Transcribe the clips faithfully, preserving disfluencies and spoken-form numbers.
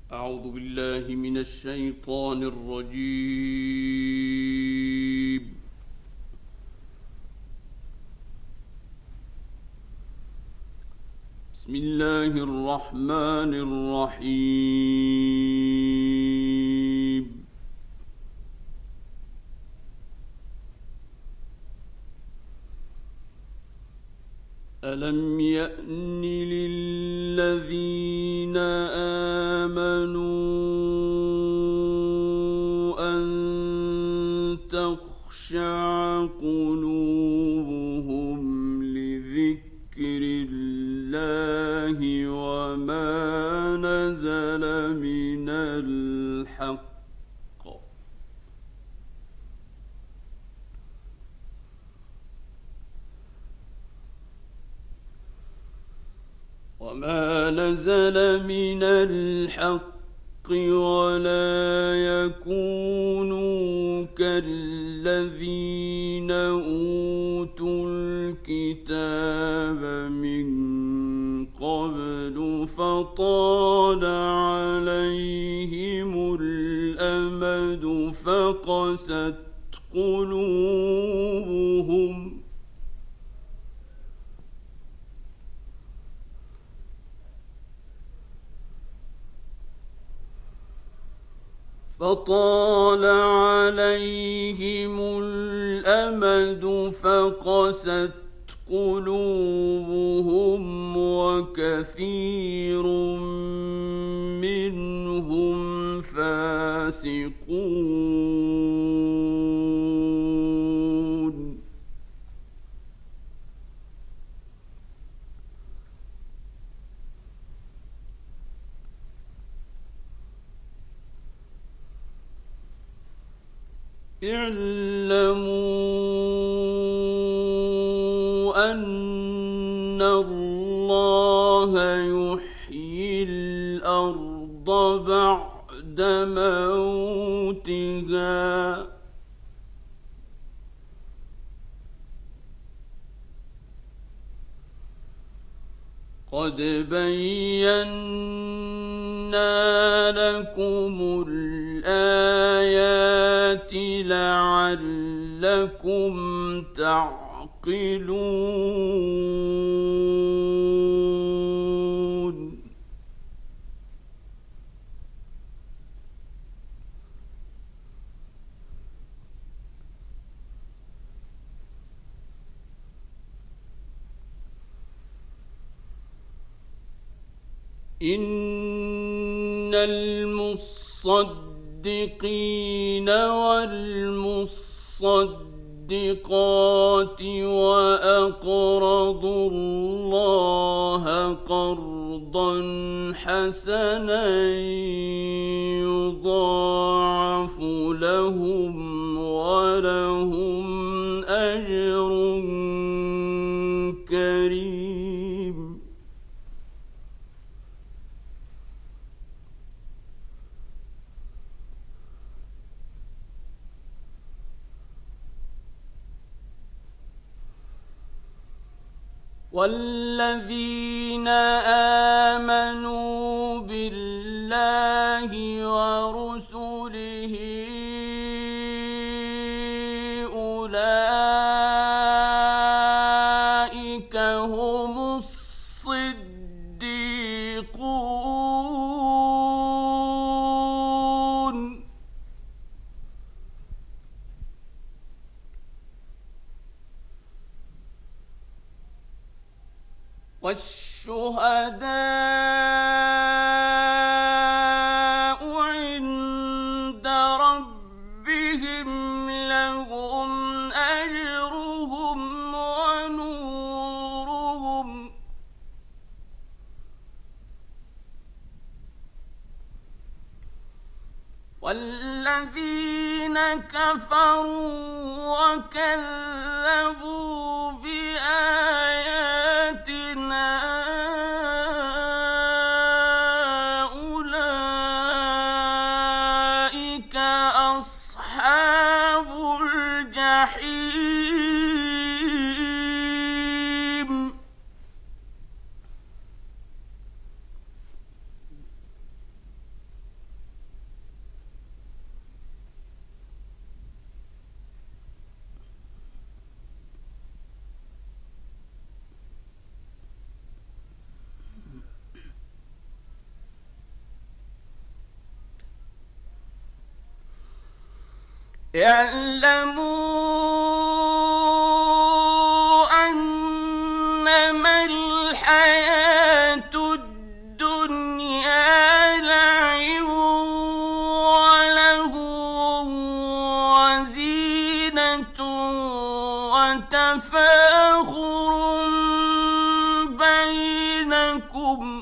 أعوذ بالله من الشيطان الرجيم. بسم الله الرحمن الرحيم. ألم يأن للذين آمنوا أن تخشع قلوبهم لذكر الله وما نزل من الحق وما نزل من الحق ولا يكونوا كالذين أوتوا الكتاب من قبل فطال عليهم الأمد فقست قلوبهم فطال عليهم الأمد فقست قلوبهم وكثير منهم فاسقون. اعلموا أن الله يحيي الأرض بعد موتها قد بينا لكم الآيات لعلكم تعقلون. إن المصدقين والمصدقات وأقرضوا الله قرضا حسنا يضاعف لهم ولهم أجر كريم. والذين آمنوا بالله ورسله أولئك هم الصديقون. والشهداء عند ربهم لهم أجرهم ونورهم والذين كفروا وكذبوا بآياتنا أولئك أصحاب الجحيم. اعلموا أنما الحياة الدنيا لعب ولهو وزينة وتفاخر بينكم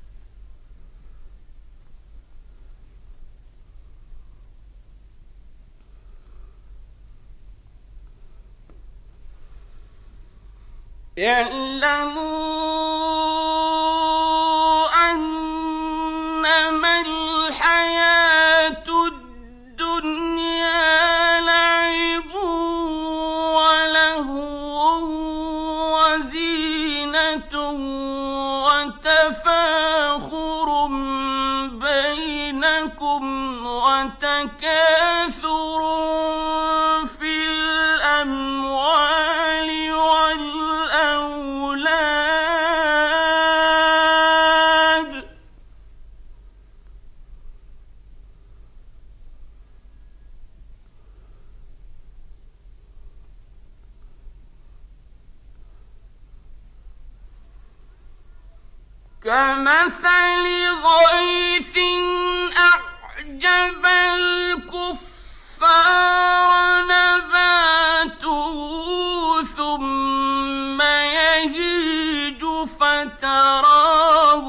اعلموا أنما الحياة الدنيا لعب ولهو وزينة وتفاخر بينكم وتكاثر في الأموال والأولاد كمثل غيث أعجب الكفار نباته ثم يهيج فتراه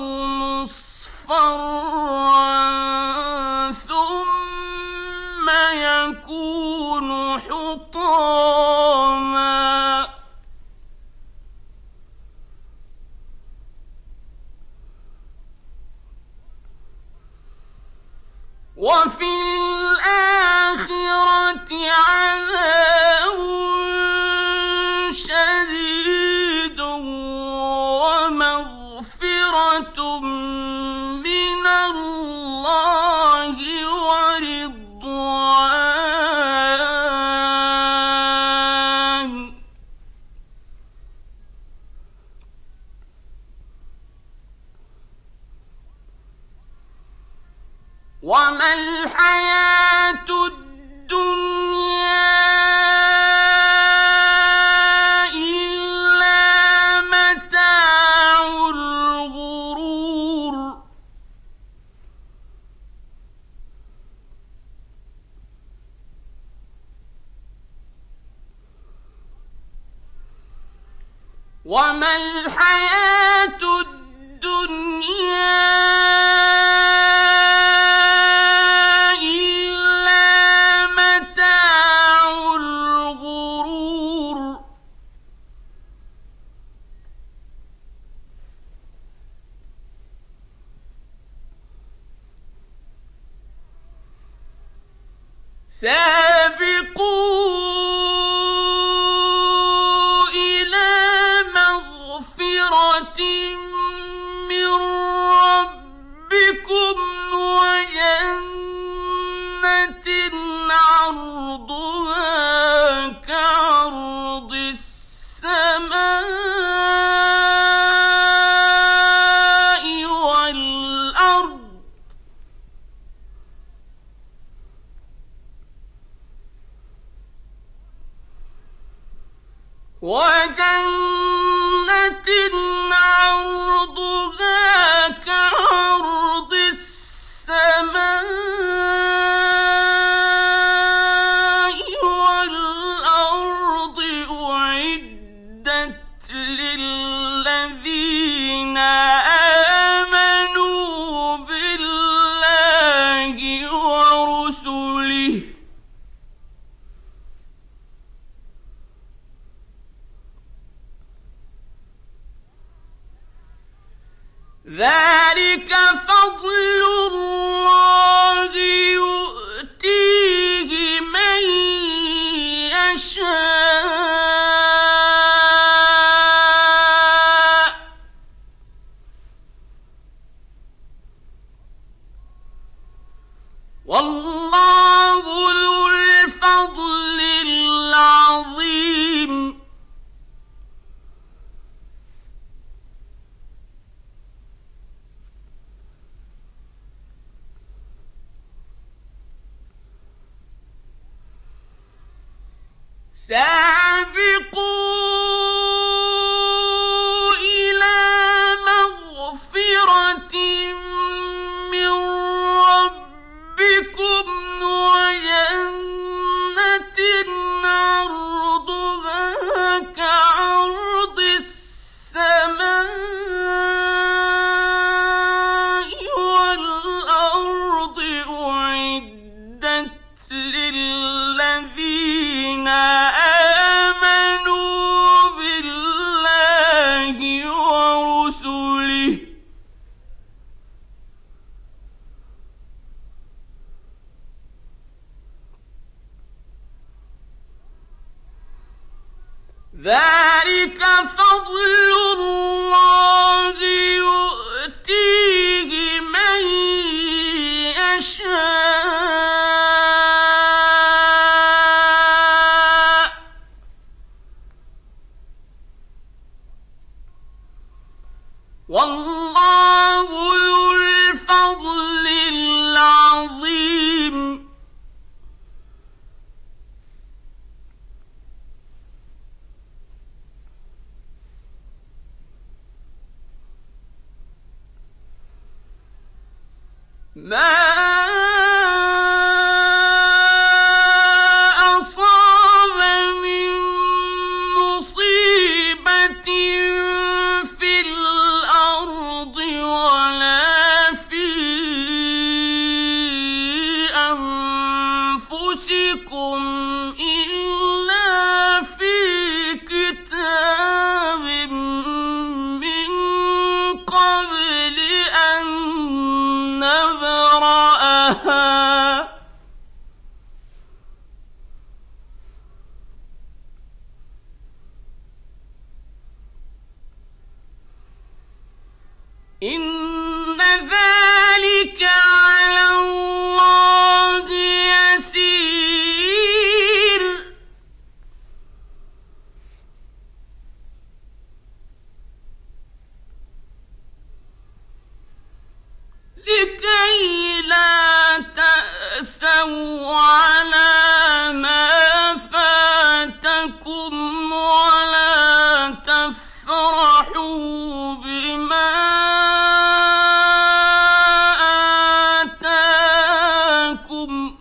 مصفرا ثم يكون حطاما وفي الآخرة عذاب شديد ومغفرة من الله ورضوان وما الحياة الدنيا إلا متاع الغرور وما الحياة الدنيا سابقوا إلى مغفرة من ربكم وجنة عرضها كعرض السماء والأرض وجنة عرضها كعرض السماء والأرض أعدت للذين آمنوا بالله ورسله ذلك فضل الله يؤتيه من يشاء والله ذو الفضل العظيم سابقوا إلى مغفرة من ربكم وجنة عرضها كعرض السماء والأرض أعدت للذين آمنوا بالله ورسله ذلك فضل الله يؤتيه من يشاء والله ذو الفضل العظيم. ما أصاب من مصيبة في الأرض ولا في أنفسكم إلا في كتاب من قبل أن نبرأها إن ذلك على الله يسير. لكي لا تأسوا على ما فاتكم ولا تفرحوا بما آتاكم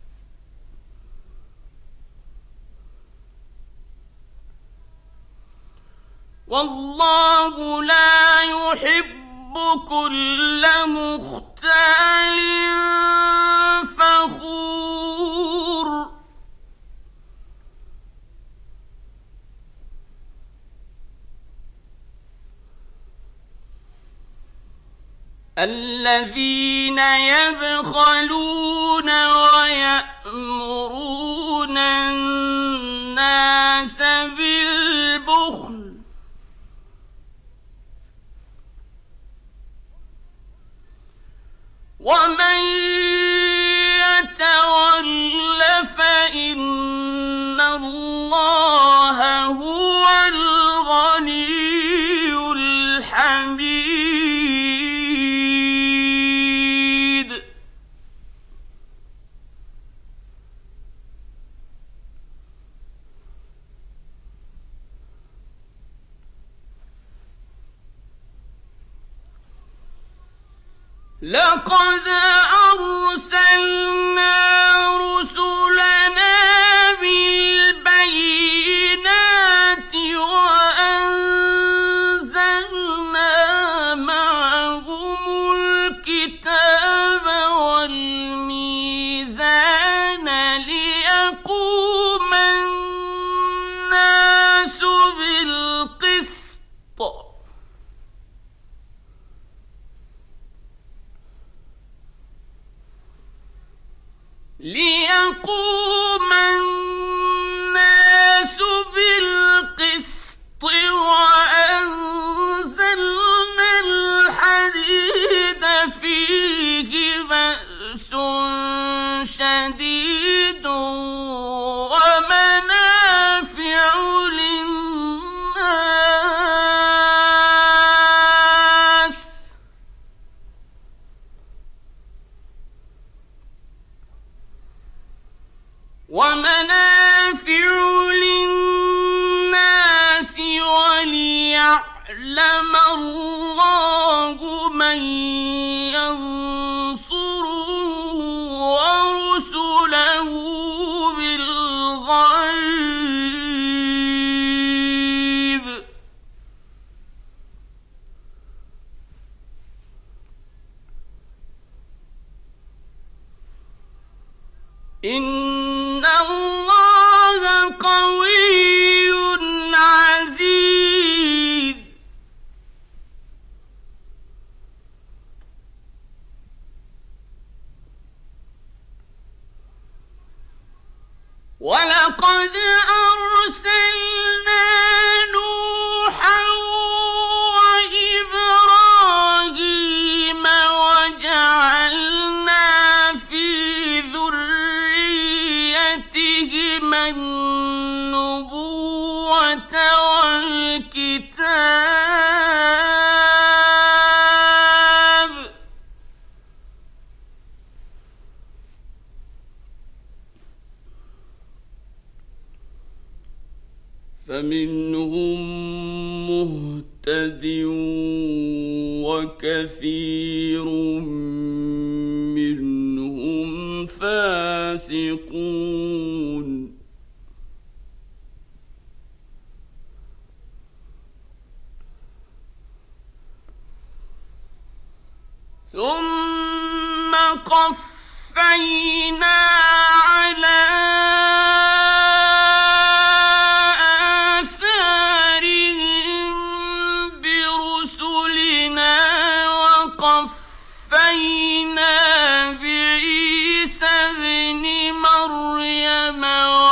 والله لا يحب كل مختال فخور. الذين يبخلون ويأمرون الناس بالبخل ومن يتول فإن الله هو الغني الحميد. لقد أرسلنا رسلنا بالبينات وأنزلنا معهم الكتاب والميزان ليقوم الناس بالقسط ليقوم الناس بالقسط وأنزلنا الحديد فيه بأس شديد ومنافع للناس ومنافع للناس لِيَعْلَمَ اللَّهُ مَن يَنصُرُهُ وَرُسُلَهُ بِالْغَيْبِ ۚ إِنَّ اللَّهَ قَوِيٌّ عَزِيزٌ. وَلَقَدْ أَرْسَلْنَا نُوحًا وَإِبْرَاهِيمَ وَجَعَلْنَا فِي ذُرِّيَّتِهِمَا النُّبُوَّةَ وَالْكِتَابَ ۖ فَمِنْهُم مُّهْتَدٍ وَكَثِيرٌ مِّنْهُمْ فَاسِقُونَ. ثُمَّ قَفَّيْنَا عَلَىٰ آثَارِهِم بِرُسُلِنَا وَقَفَّيْنَا بِعِيسَى ابْنِ مَرْيَمَ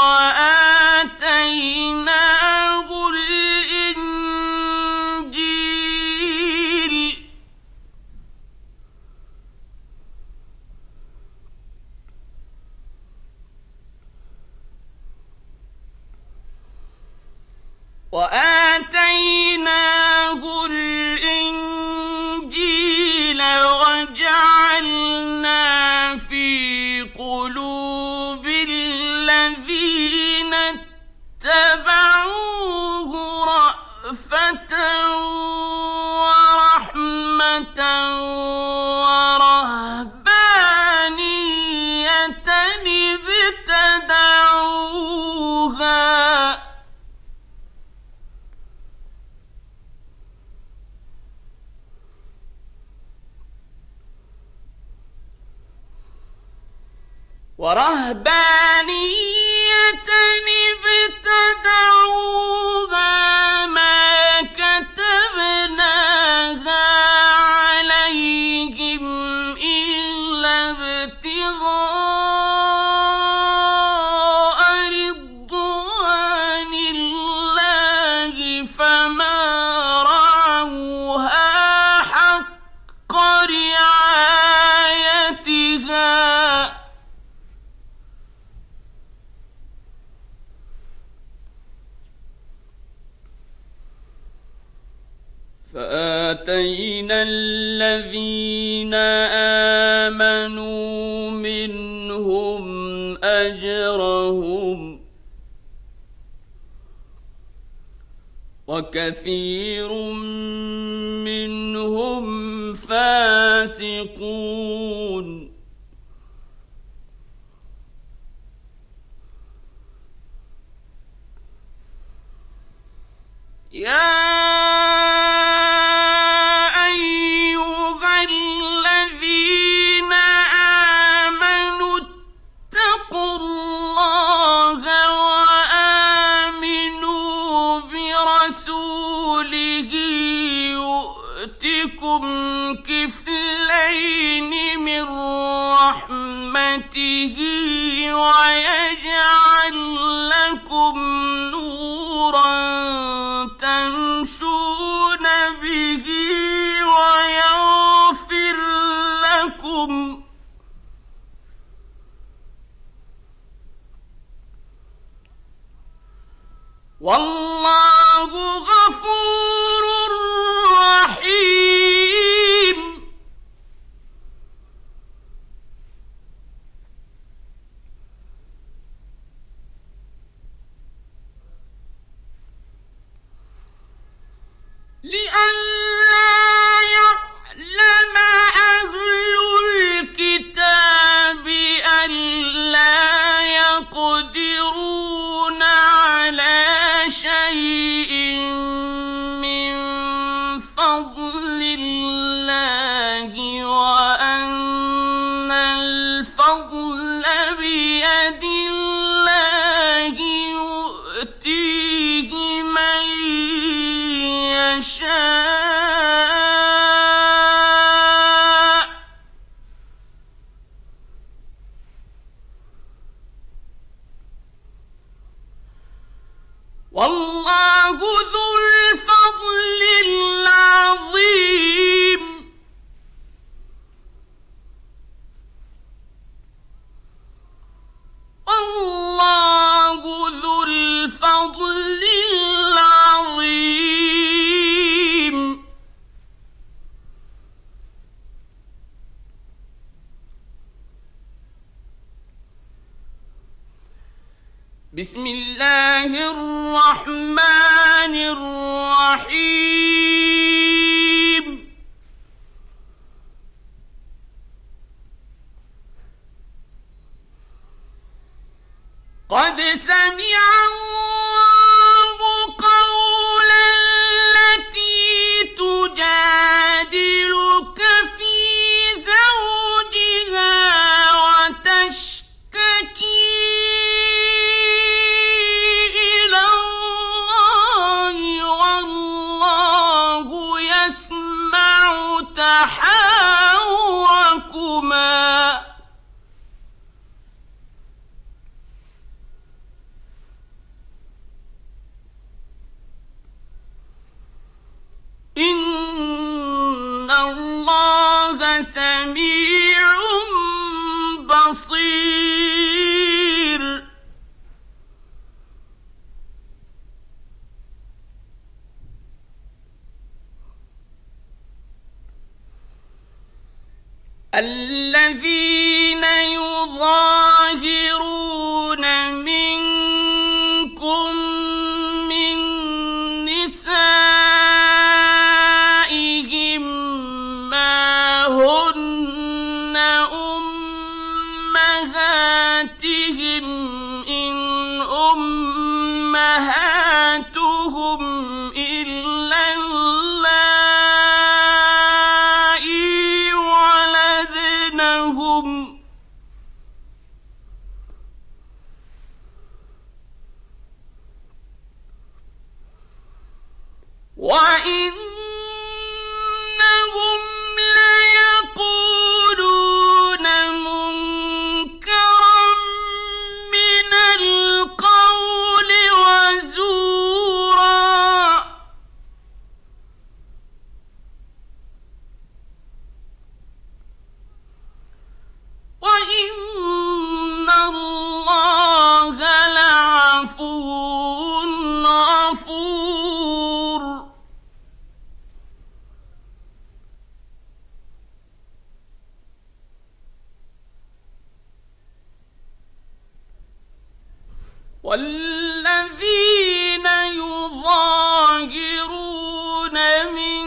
وَآتَيْنَاهُ الْإِنجِيلَ وَآتَيْنَاهُ الْإِنجِيلَ وَجَعَلْنَا فِي قُلُوبِ الَّذِينَ اتَّبَعُوهُ رَأْفَةً وَرَحْمَةً وَرَهْبَانِيَّةً ابْتَدَعُوهَا وَرَهْبَانِيَّةً ابْتَدَعُوهَا مَا كَتَبْنَاهَا عَلَيْهِمْ إِلَّا ابْتِغَاءَ رِضْوَانِ اللَّهِ فَمَا رَعَوْهَا حَقَّ رِعَايَتِهَا فَآتَيْنَا الَّذِينَ آمَنُوا مِنْهُمْ أَجْرَهُمْ وَكَثِيرٌ مِّنْهُمْ فَاسِقُونَ. يَا كفلين من رحمته ويجعل لكم نورا تمشون به ويغفر لكم والله غفور رحيم. لأ والله ذو الفضل العظيم والله ذو الفضل العظيم بسم الله الرحمن الرحيم قد سمع الله قول التي تجادلك في زوجها وتشتكي إلى الله والله يسمع تحاوركما إن الله سميع بصير الذين يظاهرون منكم من نسائهم ما هن أمهاتهم إن أمهاتهم إلا اللائي ولدنهم وإنهم ليقولون منكرا من القول وزورا وإن الله لعفو غفور والذين يظاهرون من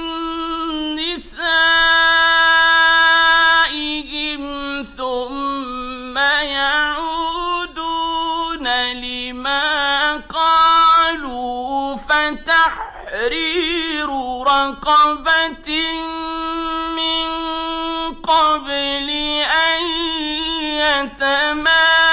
نسائهم ثم يعودون لما قالوا فتحرير رقبة من قبل أن يتماسا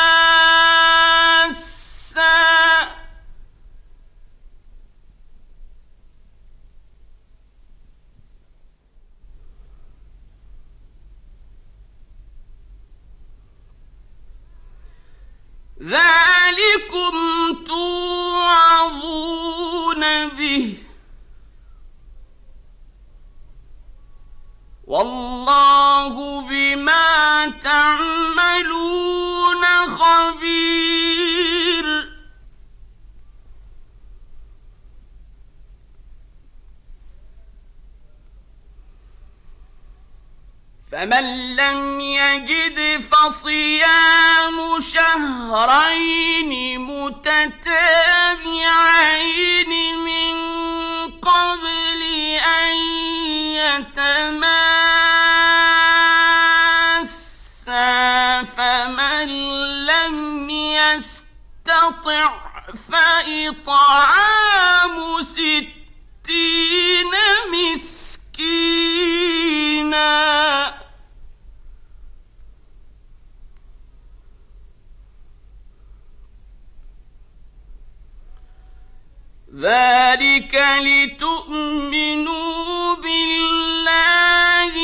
ذلكم توعظون به والله بما تعملون خبير فمن لم يجد فصيام شهرين متتابعين من قبل أن يتماسا فمن لم يستطع فإطعام ستين مسكينا ذلك لتؤمنوا بالله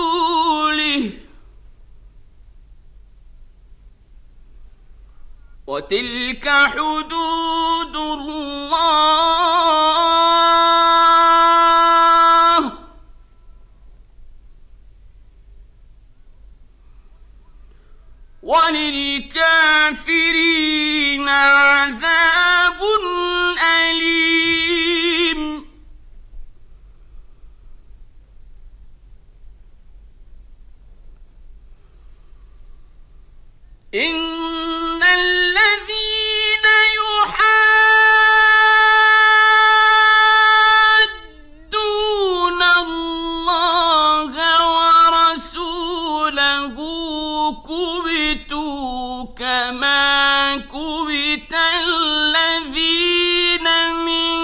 ورسوله وتلك حدود الله وللكافرين عذاب أليم. إن الذين يحادون الله ورسوله كبتوا كما كبت الذين من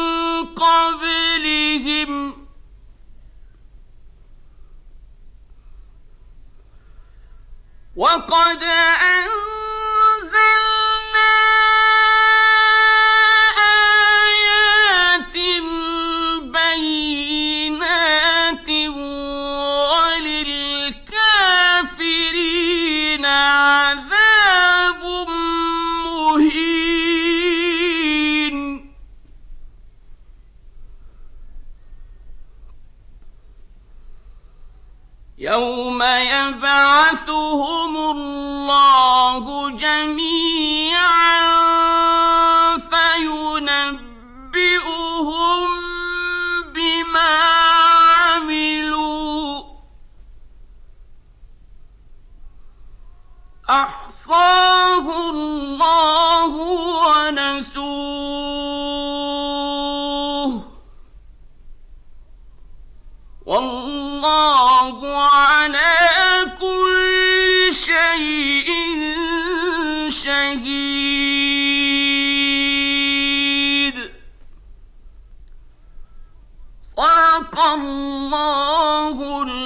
قبلهم وقد أنزلنا آيات بينات وللكافرين عذاب مهين. يوم يبعثهم الله جميعا فينبئهم بما عملوا أحصاه الله ونسوه والله على كل شيء شهيد. صدق الله